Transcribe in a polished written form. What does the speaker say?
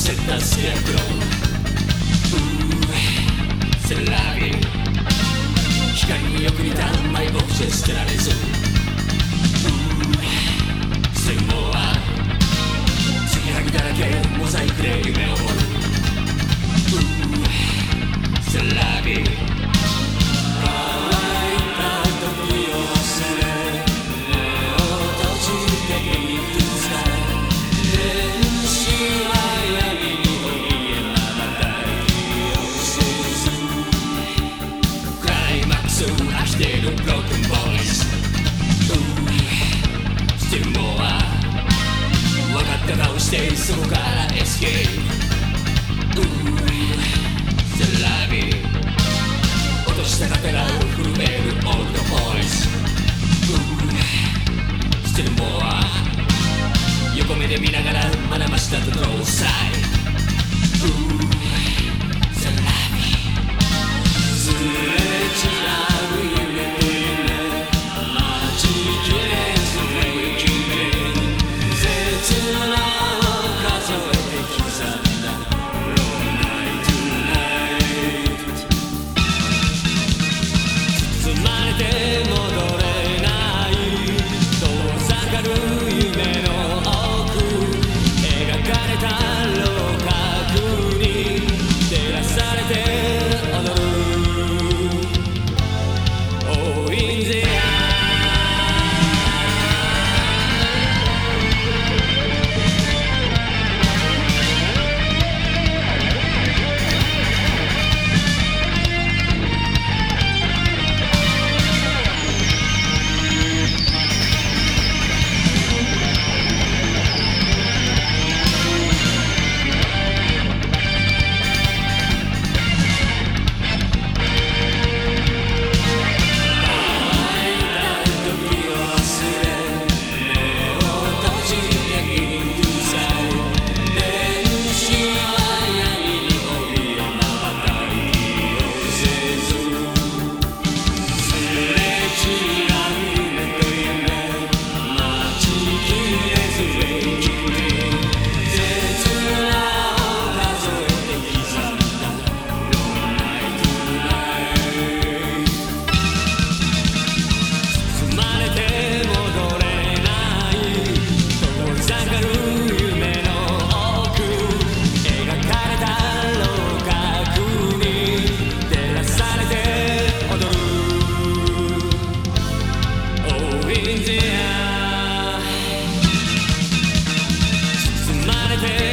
せたスケープロセラビ光によく似たマイボックスで捨てられずスイモア継ぎはぎだらけモザイクで夢を追うセラビ乾いた時を忘れ目を閉じていくさ電子は闇に怯え瞬きを沈むクライマックス飽きてるブロークンボイススティルモア分かった顔してそこからエスケープセラビ落としたカペラを震えるオールドボイススティルモア横目で見ながら学ばしたところをさえセラビすれ違う夢と夢待ちきれずに君切なを数えて刻んだ Long night tonight 包まれて戻れない遠ざかる夢の奥描かれた楼閣に照らされて踊る Oh in the air包まれて